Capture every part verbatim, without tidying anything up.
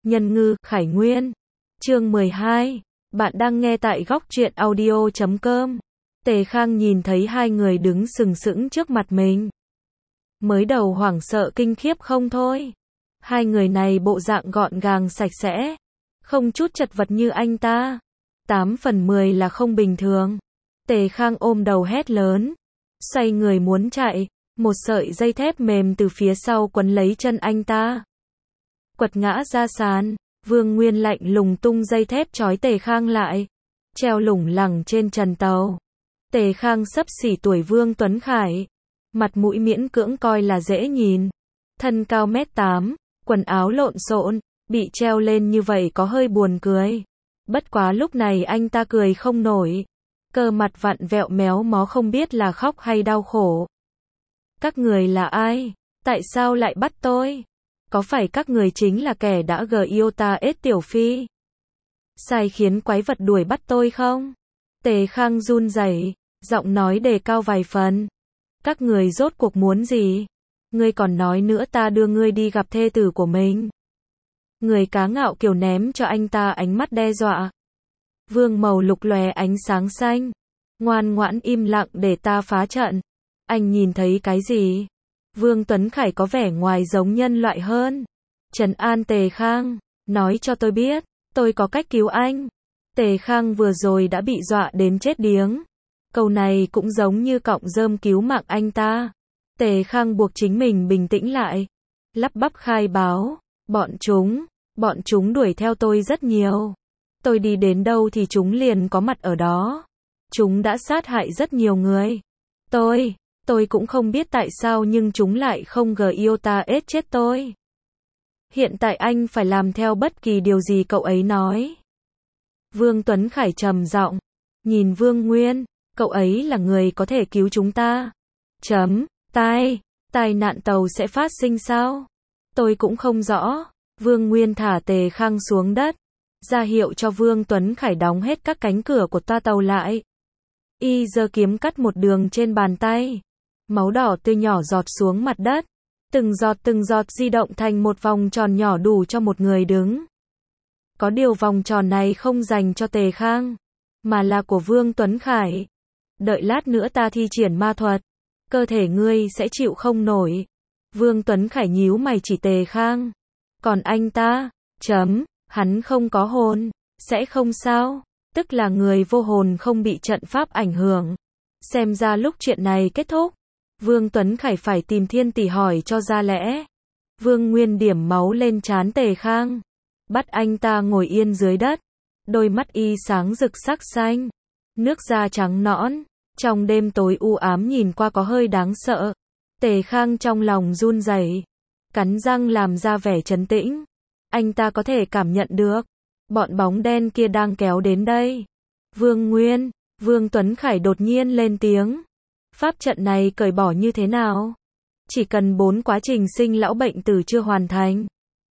Nhân ngư, Khải Nguyên. Chương mười hai. Bạn đang nghe tại góc truyện audio chấm com. Tề Khang nhìn thấy hai người đứng sừng sững trước mặt mình. Mới đầu hoảng sợ kinh khiếp không thôi. Hai người này bộ dạng gọn gàng sạch sẽ, không chút chật vật như anh ta. Tám phần mười là không bình thường. Tề Khang ôm đầu hét lớn, xoay người muốn chạy, một sợi dây thép mềm từ phía sau quấn lấy chân anh ta, quật ngã ra sàn. Vương Nguyên lạnh lùng tung dây thép trói Tề Khang lại, treo lủng lẳng trên trần tàu. Tề Khang xấp xỉ tuổi Vương Tuấn Khải, mặt mũi miễn cưỡng coi là dễ nhìn, thân cao mét tám, quần áo lộn xộn, bị treo lên như vậy có hơi buồn cười. Bất quá lúc này anh ta cười không nổi, cơ mặt vặn vẹo méo mó không biết là khóc hay đau khổ. Các người là ai? Tại sao lại bắt tôi? Có phải các người chính là kẻ đã gờ yêu ta ết tiểu phi? Sai khiến quái vật đuổi bắt tôi không? Tề Khang run rẩy, giọng nói đề cao vài phần. Các người rốt cuộc muốn gì? Ngươi còn nói nữa ta đưa ngươi đi gặp thê tử của mình. Người cá ngạo kiều ném cho anh ta ánh mắt đe dọa. Vương màu lục lòe ánh sáng xanh. Ngoan ngoãn im lặng để ta phá trận. Anh nhìn thấy cái gì? Vương Tuấn Khải có vẻ ngoài giống nhân loại hơn. Trấn an Tề Khang, nói cho tôi biết, tôi có cách cứu anh. Tề Khang vừa rồi đã bị dọa đến chết điếng. Câu này cũng giống như cọng rơm cứu mạng anh ta. Tề Khang buộc chính mình bình tĩnh lại, lắp bắp khai báo, bọn chúng, bọn chúng đuổi theo tôi rất nhiều. Tôi đi đến đâu thì chúng liền có mặt ở đó. Chúng đã sát hại rất nhiều người. Tôi, tôi cũng không biết tại sao nhưng chúng lại không gờ yêu ta ết chết tôi. Hiện tại anh phải làm theo bất kỳ điều gì cậu ấy nói. Vương Tuấn Khải trầm giọng, nhìn Vương Nguyên, cậu ấy là người có thể cứu chúng ta. Chấm, tai, tai nạn tàu sẽ phát sinh sao? Tôi cũng không rõ. Vương Nguyên thả Tề Khang xuống đất, ra hiệu cho Vương Tuấn Khải đóng hết các cánh cửa của toa tàu lại. Y giơ kiếm cắt một đường trên bàn tay. Máu đỏ tươi nhỏ giọt xuống mặt đất. Từng giọt từng giọt di động thành một vòng tròn nhỏ đủ cho một người đứng. Có điều vòng tròn này không dành cho Tề Khang, mà là của Vương Tuấn Khải. Đợi lát nữa ta thi triển ma thuật, cơ thể ngươi sẽ chịu không nổi. Vương Tuấn Khải nhíu mày chỉ Tề Khang. Còn anh ta, chấm, hắn không có hồn, sẽ không sao, tức là người vô hồn không bị trận pháp ảnh hưởng. Xem ra lúc chuyện này kết thúc, Vương Tuấn Khải phải tìm Thiên Tỷ hỏi cho ra lẽ. Vương Nguyên điểm máu lên trán Tề Khang, bắt anh ta ngồi yên dưới đất. Đôi mắt y sáng rực sắc xanh, nước da trắng nõn, trong đêm tối u ám nhìn qua có hơi đáng sợ. Tề Khang trong lòng run rẩy, cắn răng làm ra vẻ trấn tĩnh. Anh ta có thể cảm nhận được bọn bóng đen kia đang kéo đến đây. Vương Nguyên, Vương Tuấn Khải đột nhiên lên tiếng. Pháp trận này cởi bỏ như thế nào? Chỉ cần bốn quá trình sinh lão bệnh tử chưa hoàn thành,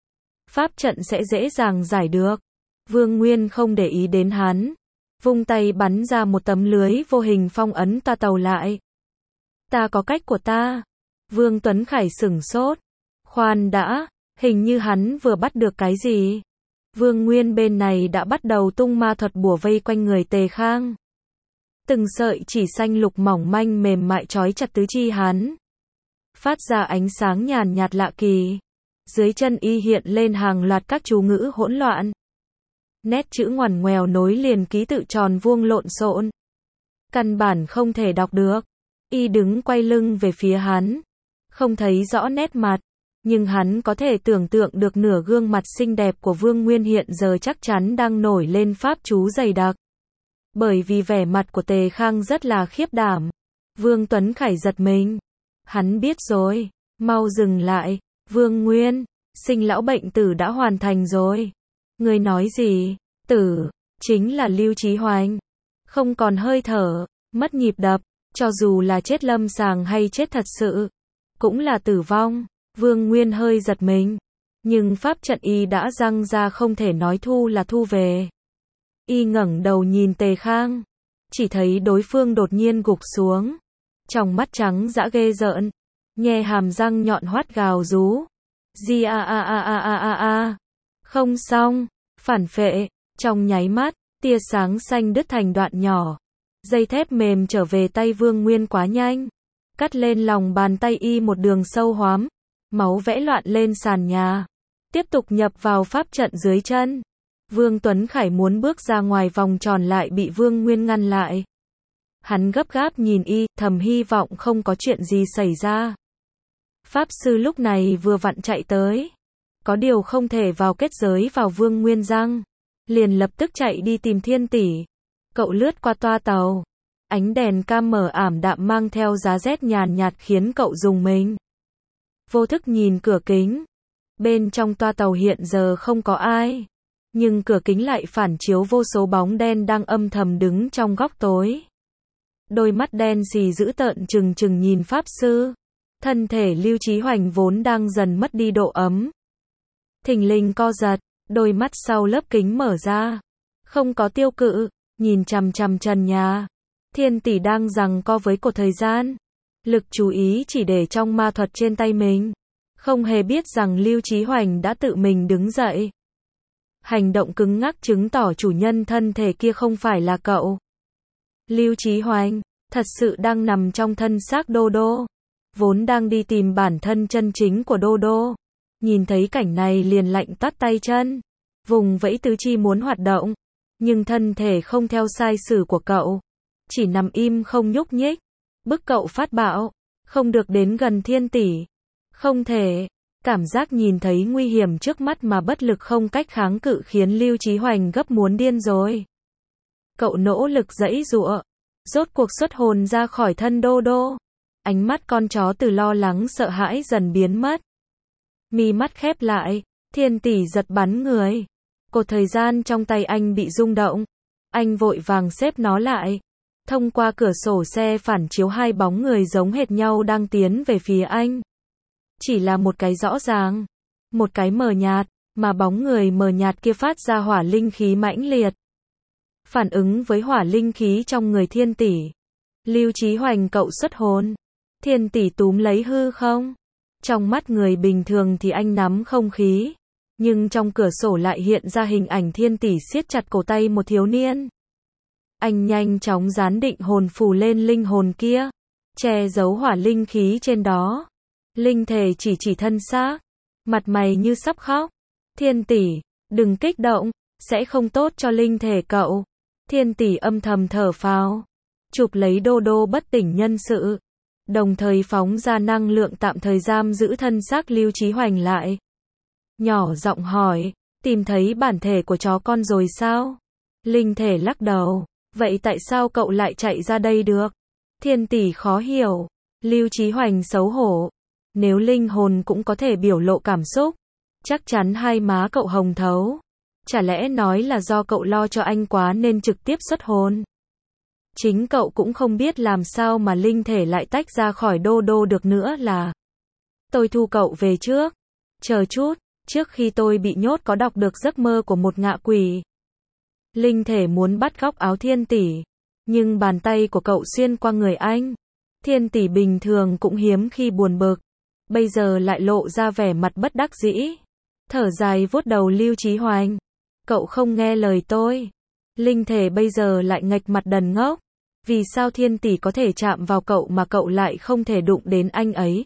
pháp trận sẽ dễ dàng giải được. Vương Nguyên không để ý đến hắn, vung tay bắn ra một tấm lưới vô hình phong ấn toa tàu lại. Ta có cách của ta. Vương Tuấn Khải sửng sốt. Khoan đã, hình như hắn vừa bắt được cái gì. Vương Nguyên bên này đã bắt đầu tung ma thuật bùa vây quanh người Tề Khang. Từng sợi chỉ xanh lục mỏng manh mềm mại trói chặt tứ chi hắn, phát ra ánh sáng nhàn nhạt lạ kỳ. Dưới chân y hiện lên hàng loạt các chú ngữ hỗn loạn. Nét chữ ngoằn ngoèo nối liền ký tự tròn vuông lộn xộn, căn bản không thể đọc được. Y đứng quay lưng về phía hắn, không thấy rõ nét mặt, nhưng hắn có thể tưởng tượng được nửa gương mặt xinh đẹp của Vương Nguyên hiện giờ chắc chắn đang nổi lên pháp chú dày đặc. Bởi vì vẻ mặt của Tề Khang rất là khiếp đảm, Vương Tuấn Khải giật mình. Hắn biết rồi, mau dừng lại. Vương Nguyên, sinh lão bệnh tử đã hoàn thành rồi. Ngươi nói gì? Tử, chính là Lưu Chí Hoành. Không còn hơi thở, mất nhịp đập, cho dù là chết lâm sàng hay chết thật sự, cũng là tử vong. Vương Nguyên hơi giật mình, nhưng pháp trận y đã răng ra không thể nói thu là thu về. Y ngẩng đầu nhìn Tề Khang, chỉ thấy đối phương đột nhiên gục xuống, trong mắt trắng dã ghê rợn, nhe hàm răng nhọn hoắt gào rú. Di a a a a a a a. Không xong, phản phệ, trong nháy mắt, tia sáng xanh đứt thành đoạn nhỏ. Dây thép mềm trở về tay Vương Nguyên quá nhanh. Cắt lên lòng bàn tay y một đường sâu hoắm. Máu vẽ loạn lên sàn nhà. Tiếp tục nhập vào pháp trận dưới chân. Vương Tuấn Khải muốn bước ra ngoài vòng tròn lại bị Vương Nguyên ngăn lại. Hắn gấp gáp nhìn y, thầm hy vọng không có chuyện gì xảy ra. Pháp sư lúc này vừa vặn chạy tới. Có điều không thể vào kết giới vào Vương Nguyên răng. Liền lập tức chạy đi tìm Thiên Tỷ. Cậu lướt qua toa tàu. Ánh đèn cam mờ ảm đạm mang theo giá rét nhàn nhạt khiến cậu rùng mình. Vô thức nhìn cửa kính. Bên trong toa tàu hiện giờ không có ai. Nhưng cửa kính lại phản chiếu vô số bóng đen đang âm thầm đứng trong góc tối. Đôi mắt đen xì dữ tợn trừng trừng nhìn Pháp Sư. Thân thể Lưu Chí Hoành vốn đang dần mất đi độ ấm. Thình lình co giật, đôi mắt sau lớp kính mở ra. Không có tiêu cự, nhìn chằm chằm trần nhà. Thiên Tỷ đang giằng co với cột thời gian. Lực chú ý chỉ để trong ma thuật trên tay mình. Không hề biết rằng Lưu Chí Hoành đã tự mình đứng dậy. Hành động cứng ngắc chứng tỏ chủ nhân thân thể kia không phải là cậu. Lưu Chí Hoành, thật sự đang nằm trong thân xác Đô Đô. Vốn đang đi tìm bản thân chân chính của Đô Đô. Nhìn thấy cảnh này liền lạnh toát tay chân. Vùng vẫy tứ chi muốn hoạt động. Nhưng thân thể không theo sai sử của cậu. Chỉ nằm im không nhúc nhích. Bức cậu phát bạo. Không được đến gần Thiên Tỷ. Không thể. Cảm giác nhìn thấy nguy hiểm trước mắt mà bất lực không cách kháng cự khiến Lưu Chí Hoành gấp muốn điên rồi. Cậu nỗ lực giãy giụa. Rốt cuộc xuất hồn ra khỏi thân Đô Đô. Ánh mắt con chó từ lo lắng sợ hãi dần biến mất. Mi mắt khép lại. Thiên Tỷ giật bắn người. Cột thời gian trong tay anh bị rung động. Anh vội vàng xếp nó lại. Thông qua cửa sổ xe phản chiếu hai bóng người giống hệt nhau đang tiến về phía anh. Chỉ là một cái rõ ràng. Một cái mờ nhạt. Mà bóng người mờ nhạt kia phát ra hỏa linh khí mãnh liệt. Phản ứng với hỏa linh khí trong người Thiên Tỷ. Lưu Chí Hoành cậu xuất hồn. Thiên Tỷ túm lấy hư không. Trong mắt người bình thường thì anh nắm không khí. Nhưng trong cửa sổ lại hiện ra hình ảnh Thiên Tỷ siết chặt cổ tay một thiếu niên. Anh nhanh chóng dán định hồn phù lên linh hồn kia. Che giấu hỏa linh khí trên đó. Linh thể chỉ chỉ thân xác. Mặt mày như sắp khóc. Thiên Tỷ, đừng kích động. Sẽ không tốt cho linh thể cậu. Thiên Tỷ âm thầm thở phào. Chụp lấy Đô Đô bất tỉnh nhân sự. Đồng thời phóng ra năng lượng tạm thời giam giữ thân xác Lưu Chí Hoành lại. Nhỏ giọng hỏi, tìm thấy bản thể của chó con rồi sao? Linh thể lắc đầu, vậy tại sao cậu lại chạy ra đây được? Thiên Tỷ khó hiểu. Lưu Chí Hoành xấu hổ. Nếu linh hồn cũng có thể biểu lộ cảm xúc, chắc chắn hai má cậu hồng thấu. Chả lẽ nói là do cậu lo cho anh quá nên trực tiếp xuất hồn? Chính cậu cũng không biết làm sao mà linh thể lại tách ra khỏi Đô Đô được nữa là. Tôi thu cậu về trước. Chờ chút, trước khi tôi bị nhốt có đọc được giấc mơ của một ngạ quỷ. Linh thể muốn bắt góc áo Thiên Tỷ. Nhưng bàn tay của cậu xuyên qua người anh. Thiên Tỷ bình thường cũng hiếm khi buồn bực. Bây giờ lại lộ ra vẻ mặt bất đắc dĩ. Thở dài vuốt đầu Lưu Chí Hoành. Cậu không nghe lời tôi. Linh thể bây giờ lại nghệch mặt đần ngốc. Vì sao Thiên Tỷ có thể chạm vào cậu mà cậu lại không thể đụng đến anh ấy?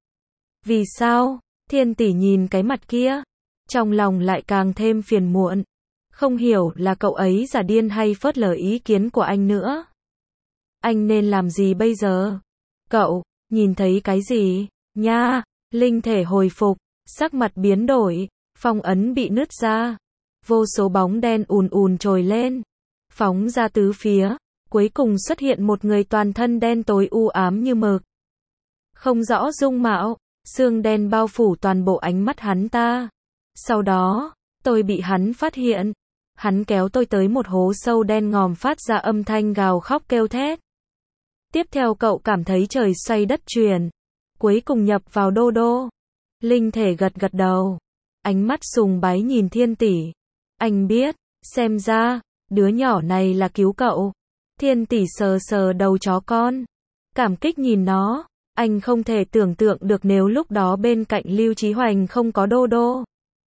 Vì sao? Thiên Tỷ nhìn cái mặt kia. Trong lòng lại càng thêm phiền muộn. Không hiểu là cậu ấy giả điên hay phớt lờ ý kiến của anh nữa. Anh nên làm gì bây giờ? Cậu, nhìn thấy cái gì? Nha, linh thể hồi phục, sắc mặt biến đổi, phong ấn bị nứt ra. Vô số bóng đen ùn ùn trồi lên. Phóng ra tứ phía. Cuối cùng xuất hiện một người toàn thân đen tối u ám như mực. Không rõ dung mạo, xương đen bao phủ toàn bộ ánh mắt hắn ta. Sau đó, tôi bị hắn phát hiện. Hắn kéo tôi tới một hố sâu đen ngòm phát ra âm thanh gào khóc kêu thét. Tiếp theo cậu cảm thấy trời xoay đất chuyển. Cuối cùng nhập vào Đô Đô. Linh thể gật gật đầu. Ánh mắt sùng bái nhìn Thiên Tỷ. Anh biết, xem ra, đứa nhỏ này là cứu cậu. Thiên Tỷ sờ sờ đầu chó con. Cảm kích nhìn nó. Anh không thể tưởng tượng được nếu lúc đó bên cạnh Lưu Chí Hoành không có Đô Đô.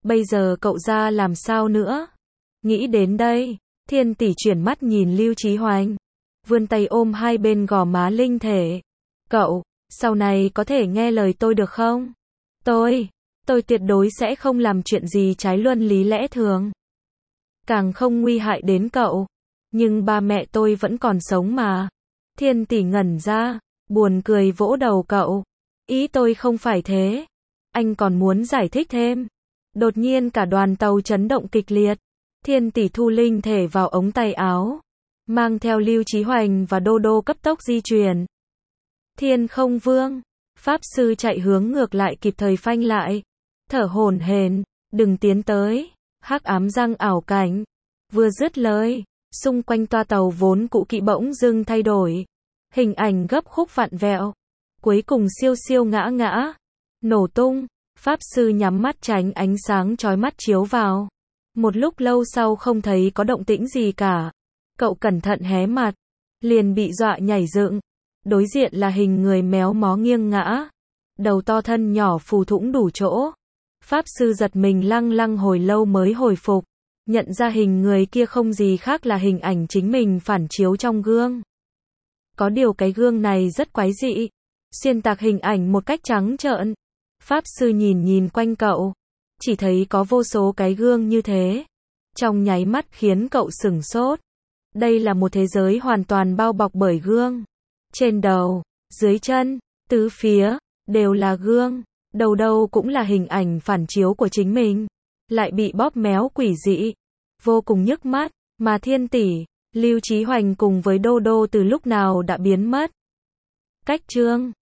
Bây giờ cậu ra làm sao nữa? Nghĩ đến đây, Thiên Tỷ chuyển mắt nhìn Lưu Chí Hoành, vươn tay ôm hai bên gò má linh thể. Cậu, sau này có thể nghe lời tôi được không? Tôi, tôi tuyệt đối sẽ không làm chuyện gì trái luân lý lẽ thường. Càng không nguy hại đến cậu. Nhưng ba mẹ tôi vẫn còn sống mà. Thiên Tỷ ngẩn ra, buồn cười vỗ đầu cậu. Ý tôi không phải thế. Anh còn muốn giải thích thêm. Đột nhiên cả đoàn tàu chấn động kịch liệt. Thiên Tỷ thu linh thể vào ống tay áo, mang theo Lưu Chí Hoành và Đô Đô cấp tốc di chuyển. Thiên Không Vương, Pháp Sư chạy hướng ngược lại kịp thời phanh lại. Thở hổn hển, đừng tiến tới, hắc ám răng ảo cảnh. Vừa dứt lời, xung quanh toa tàu vốn cũ kỹ bỗng dưng thay đổi. Hình ảnh gấp khúc vặn vẹo. Cuối cùng siêu siêu ngã ngã, nổ tung. Pháp Sư nhắm mắt tránh ánh sáng chói mắt chiếu vào. Một lúc lâu sau không thấy có động tĩnh gì cả. Cậu cẩn thận hé mặt, liền bị dọa nhảy dựng. Đối diện là hình người méo mó nghiêng ngã, đầu to thân nhỏ phù thủng đủ chỗ. Pháp Sư giật mình lăng lăng hồi lâu mới hồi phục, nhận ra hình người kia không gì khác là hình ảnh chính mình phản chiếu trong gương. Có điều cái gương này rất quái dị, xuyên tạc hình ảnh một cách trắng trợn. Pháp Sư nhìn nhìn quanh cậu, chỉ thấy có vô số cái gương như thế. Trong nháy mắt khiến cậu sửng sốt. Đây là một thế giới hoàn toàn bao bọc bởi gương. Trên đầu, dưới chân, tứ phía, đều là gương. Đầu đâu cũng là hình ảnh phản chiếu của chính mình. Lại bị bóp méo quỷ dị. Vô cùng nhức mắt, mà Thiên Tỷ, Lưu Chí Hoành cùng với Đô Đô từ lúc nào đã biến mất. Cách chương